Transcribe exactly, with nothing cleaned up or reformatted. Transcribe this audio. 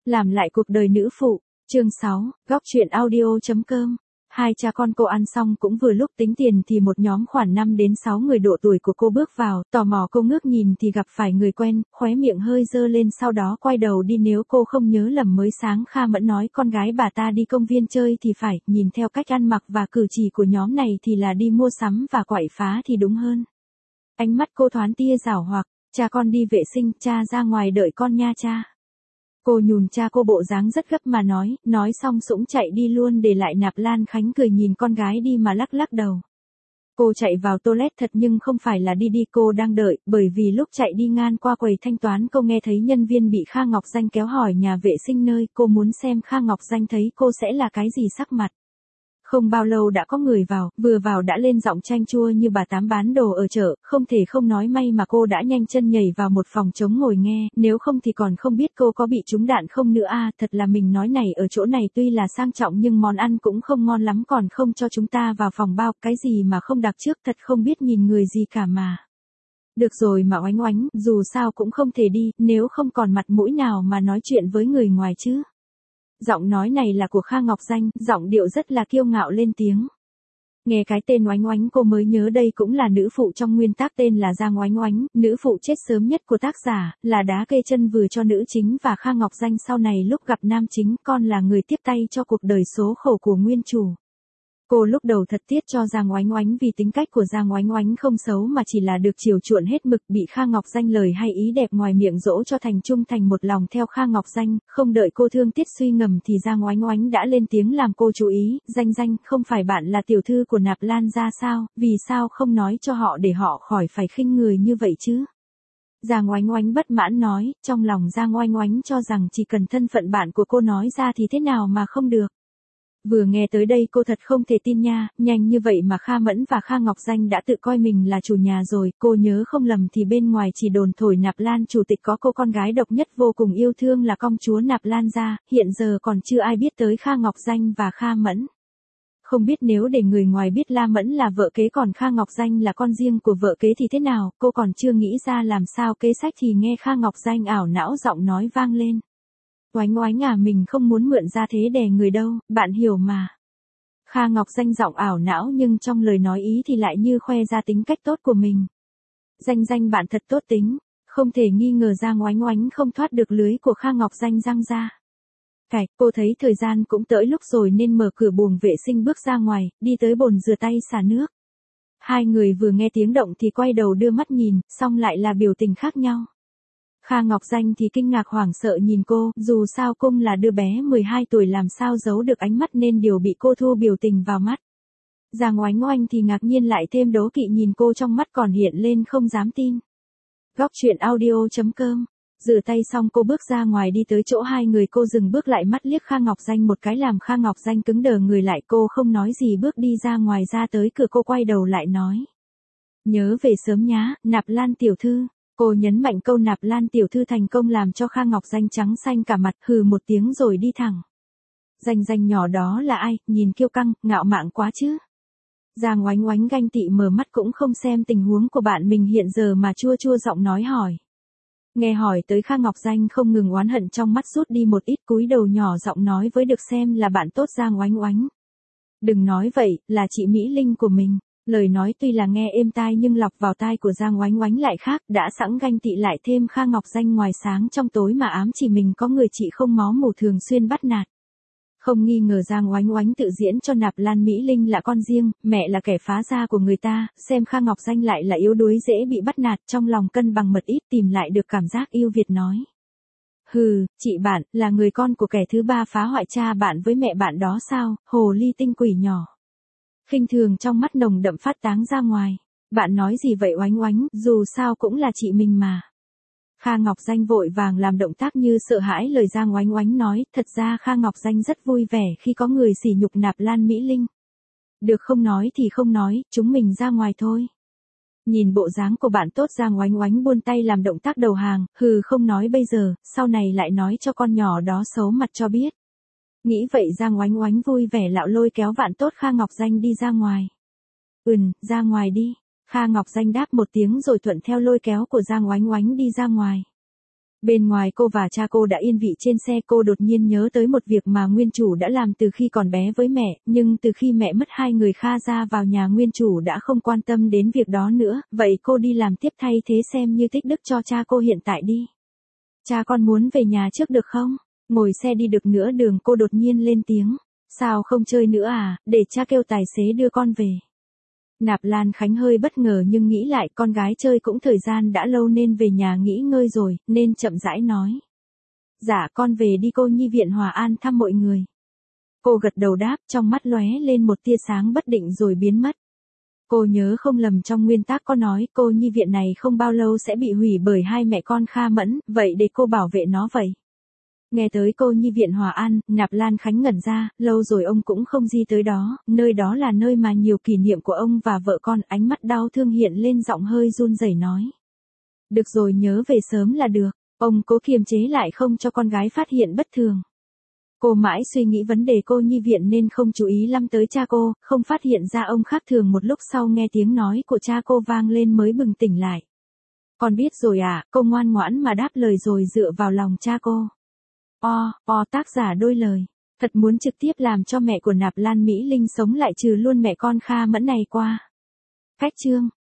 Làm lại cuộc đời nữ phụ, chương sáu, góc chuyện audio chấm com. Hai cha con cô ăn xong cũng vừa lúc tính tiền thì một nhóm khoảng năm đến sáu người độ tuổi của cô bước vào, tò mò cô ngước nhìn thì gặp phải người quen, khóe miệng hơi dơ lên sau đó quay đầu đi. Nếu cô không nhớ lầm mới sáng Kha Mẫn nói con gái bà ta đi công viên chơi thì phải, nhìn theo cách ăn mặc và cử chỉ của nhóm này thì là đi mua sắm và quậy phá thì đúng hơn. Ánh mắt cô thoáng tia giảo hoạt, cha con đi vệ sinh, cha ra ngoài đợi con nha cha. Cô nhùn cha cô bộ dáng rất gấp mà nói, nói xong sũng chạy đi luôn để lại Nạp Lan Khánh cười nhìn con gái đi mà lắc lắc đầu. Cô chạy vào toilet thật nhưng không phải là đi đi, cô đang đợi, bởi vì lúc chạy đi ngang qua quầy thanh toán cô nghe thấy nhân viên bị Kha Ngọc Danh kéo hỏi nhà vệ sinh nơi, cô muốn xem Kha Ngọc Danh thấy cô sẽ là cái gì sắc mặt. Không bao lâu đã có người vào, vừa vào đã lên giọng chanh chua như bà tám bán đồ ở chợ, không thể không nói may mà cô đã nhanh chân nhảy vào một phòng trống ngồi nghe, nếu không thì còn không biết cô có bị trúng đạn không nữa à. Thật là mình nói này, ở chỗ này tuy là sang trọng nhưng món ăn cũng không ngon lắm, còn không cho chúng ta vào phòng bao, cái gì mà không đặt trước, thật không biết nhìn người gì cả mà. Được rồi mà Oánh Oánh, dù sao cũng không thể đi, nếu không còn mặt mũi nào mà nói chuyện với người ngoài chứ. Giọng nói này là của Kha Ngọc Danh, giọng điệu rất là kiêu ngạo lên tiếng. Nghe cái tên Oánh Oánh cô mới nhớ đây cũng là nữ phụ trong nguyên tác tên là Giang Oánh Oánh, nữ phụ chết sớm nhất của tác giả, là đá kê chân vừa cho nữ chính và Kha Ngọc Danh sau này lúc gặp nam chính, con là người tiếp tay cho cuộc đời số khổ của nguyên chủ. Cô lúc đầu thật tiếc cho Giang Oánh Oánh vì tính cách của Giang Oánh Oánh không xấu mà chỉ là được chiều chuộng hết mực, bị Kha Ngọc Danh lời hay ý đẹp ngoài miệng dỗ cho thành trung thành một lòng theo Kha Ngọc Danh, không đợi cô thương tiếc suy ngầm thì Giang Oánh Oánh đã lên tiếng làm cô chú ý, Danh Danh, không phải bạn là tiểu thư của Nạp Lan gia sao, vì sao không nói cho họ để họ khỏi phải khinh người như vậy chứ? Giang Oánh Oánh bất mãn nói, trong lòng Giang Oánh Oánh cho rằng chỉ cần thân phận bạn của cô nói ra thì thế nào mà không được. Vừa nghe tới đây cô thật không thể tin nha, nhanh như vậy mà Kha Mẫn và Kha Ngọc Danh đã tự coi mình là chủ nhà rồi, cô nhớ không lầm thì bên ngoài chỉ đồn thổi Nạp Lan chủ tịch có cô con gái độc nhất vô cùng yêu thương là công chúa Nạp Lan gia, hiện giờ còn chưa ai biết tới Kha Ngọc Danh và Kha Mẫn. Không biết nếu để người ngoài biết La Mẫn là vợ kế còn Kha Ngọc Danh là con riêng của vợ kế thì thế nào, cô còn chưa nghĩ ra làm sao kế sách thì nghe Kha Ngọc Danh ảo não giọng nói vang lên. Oánh Oánh à, mình không muốn mượn ra thế đè người đâu, bạn hiểu mà. Kha Ngọc Danh giọng ảo não nhưng trong lời nói ý thì lại như khoe ra tính cách tốt của mình. Danh Danh bạn thật tốt tính, không thể nghi ngờ Giang Oánh Oánh không thoát được lưới của Kha Ngọc Danh giăng ra. Cạch, cô thấy thời gian cũng tới lúc rồi nên mở cửa buồng vệ sinh bước ra ngoài, đi tới bồn rửa tay xả nước. Hai người vừa nghe tiếng động thì quay đầu đưa mắt nhìn, xong lại là biểu tình khác nhau. Kha Ngọc Danh thì kinh ngạc hoảng sợ nhìn cô, dù sao cung là đứa bé mười hai tuổi làm sao giấu được ánh mắt nên điều bị cô thu biểu tình vào mắt. Giang Oánh Oánh thì ngạc nhiên lại thêm đố kỵ nhìn cô, trong mắt còn hiện lên không dám tin. Góc chuyện audio chấm com. Rửa tay xong cô bước ra ngoài đi tới chỗ hai người, cô dừng bước lại mắt liếc Kha Ngọc Danh một cái làm Kha Ngọc Danh cứng đờ người lại, cô không nói gì bước đi ra ngoài, ra tới cửa cô quay đầu lại nói. Nhớ về sớm nhá, Nạp Lan tiểu thư. Cô nhấn mạnh câu Nạp Lan tiểu thư thành công làm cho Kha Ngọc Danh trắng xanh cả mặt, hừ một tiếng rồi đi thẳng. Danh Danh nhỏ đó là ai, nhìn kiêu căng, ngạo mạn quá chứ. Giang Oánh Oánh ganh tị mở mắt cũng không xem tình huống của bạn mình hiện giờ mà chua chua giọng nói hỏi. Nghe hỏi tới Kha Ngọc Danh không ngừng oán hận trong mắt rút đi một ít, cúi đầu nhỏ giọng nói với được xem là bạn tốt Giang Oánh Oánh. Đừng nói vậy, là chị Mỹ Linh của mình. Lời nói tuy là nghe êm tai nhưng lọc vào tai của Giang Oánh Oánh lại khác, đã sẵn ganh tị lại thêm Kha Ngọc Danh ngoài sáng trong tối mà ám chỉ mình có người chị không máu mủ thường xuyên bắt nạt. Không nghi ngờ Giang Oánh Oánh tự diễn cho Nạp Lan Mỹ Linh là con riêng, mẹ là kẻ phá gia của người ta, xem Kha Ngọc Danh lại là yếu đuối dễ bị bắt nạt, trong lòng cân bằng mật ít tìm lại được cảm giác yêu Việt nói. Hừ, chị bạn, là người con của kẻ thứ ba phá hoại cha bạn với mẹ bạn đó sao, hồ ly tinh quỷ nhỏ. Khinh thường trong mắt nồng đậm phát táng ra ngoài. Bạn nói gì vậy Oánh Oánh, dù sao cũng là chị mình mà. Kha Ngọc Danh vội vàng làm động tác như sợ hãi lời Giang Oánh Oánh nói, thật ra Kha Ngọc Danh rất vui vẻ khi có người sỉ nhục Nạp Lan Mỹ Linh. Được không nói thì không nói, chúng mình ra ngoài thôi. Nhìn bộ dáng của bạn tốt Giang Oánh Oánh buôn tay làm động tác đầu hàng, hừ không nói bây giờ, sau này lại nói cho con nhỏ đó xấu mặt cho biết. Nghĩ vậy Giang Oánh Oánh vui vẻ lạo lôi kéo bạn tốt Kha Ngọc Danh đi ra ngoài. Ừm, ra ngoài đi. Kha Ngọc Danh đáp một tiếng rồi thuận theo lôi kéo của Giang Oánh Oánh đi ra ngoài. Bên ngoài cô và cha cô đã yên vị trên xe, cô đột nhiên nhớ tới một việc mà nguyên chủ đã làm từ khi còn bé với mẹ, nhưng từ khi mẹ mất hai người Kha ra vào nhà nguyên chủ đã không quan tâm đến việc đó nữa, vậy cô đi làm tiếp thay thế xem như tích đức cho cha cô hiện tại đi. Cha con muốn về nhà trước được không? Ngồi xe đi được nửa đường cô đột nhiên lên tiếng. Sao không chơi nữa à, để cha kêu tài xế đưa con về. Nạp Lan Khánh hơi bất ngờ nhưng nghĩ lại con gái chơi cũng thời gian đã lâu nên về nhà nghỉ ngơi rồi, nên chậm rãi nói. Dạ con về đi cô nhi viện Hòa An thăm mọi người. Cô gật đầu đáp, trong mắt lóe lên một tia sáng bất định rồi biến mất. Cô nhớ không lầm trong nguyên tắc có nói cô nhi viện này không bao lâu sẽ bị hủy bởi hai mẹ con Kha Mẫn, vậy để cô bảo vệ nó vậy. Nghe tới cô nhi viện Hòa An, Nạp Lan Khánh ngẩn ra, lâu rồi ông cũng không di tới đó, nơi đó là nơi mà nhiều kỷ niệm của ông và vợ con, ánh mắt đau thương hiện lên giọng hơi run rẩy nói. Được rồi nhớ về sớm là được, ông cố kiềm chế lại không cho con gái phát hiện bất thường. Cô mãi suy nghĩ vấn đề cô nhi viện nên không chú ý lắm tới cha cô, không phát hiện ra ông khác thường một lúc sau nghe tiếng nói của cha cô vang lên mới bừng tỉnh lại. Con biết rồi à, cô ngoan ngoãn mà đáp lời rồi dựa vào lòng cha cô. O, o tác giả đôi lời, thật muốn trực tiếp làm cho mẹ của Nạp Lan Mỹ Linh sống lại trừ luôn mẹ con Kha Mẫn này qua. Cách chương